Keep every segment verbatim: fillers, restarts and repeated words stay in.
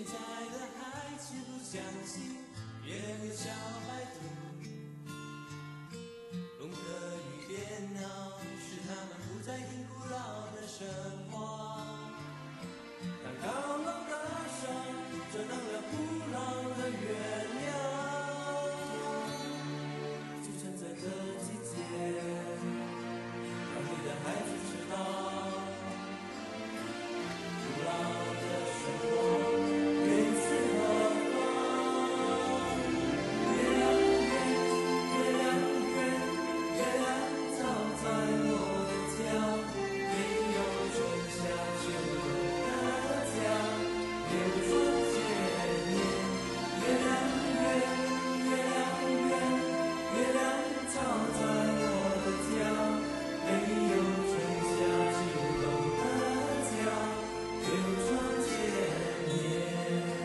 现在的孩子不相信月有小白兔，龙哥与电脑使他们不再听古老的神话。当高楼大厦遮挡了古老的月亮，就趁这个季节，让你的孩子知道古老的生活源自何方。月亮圆，月亮圆，月亮照在我的家，没有春夏秋冬的家，流转千年。月亮圆，月亮圆，月亮照在我的家，没有春夏秋冬的家，流转千年。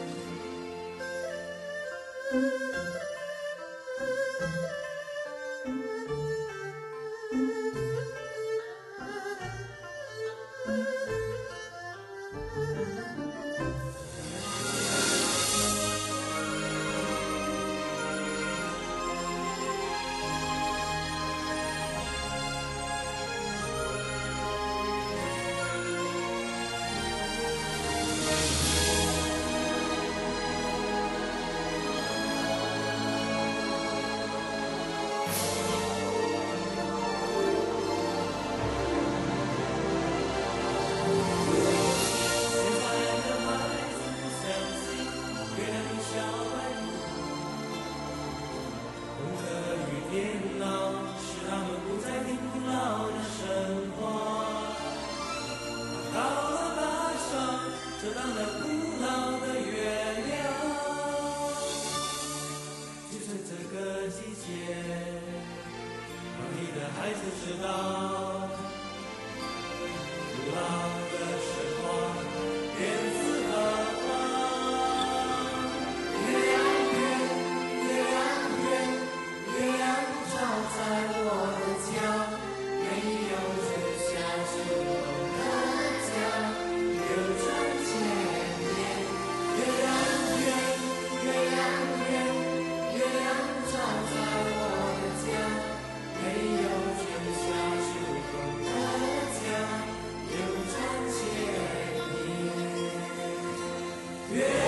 电脑使他们不再听古老的神话，高楼大厦遮挡了古老的月亮，就趁这个季节，让你的孩子知道古老的神话源自何方。月亮圆，月亮圆，月亮照在我的家，没有春夏秋冬的家，流转千年。月亮圆，月亮圆，月亮照在我的家，没有春夏秋冬的家，流转千年。月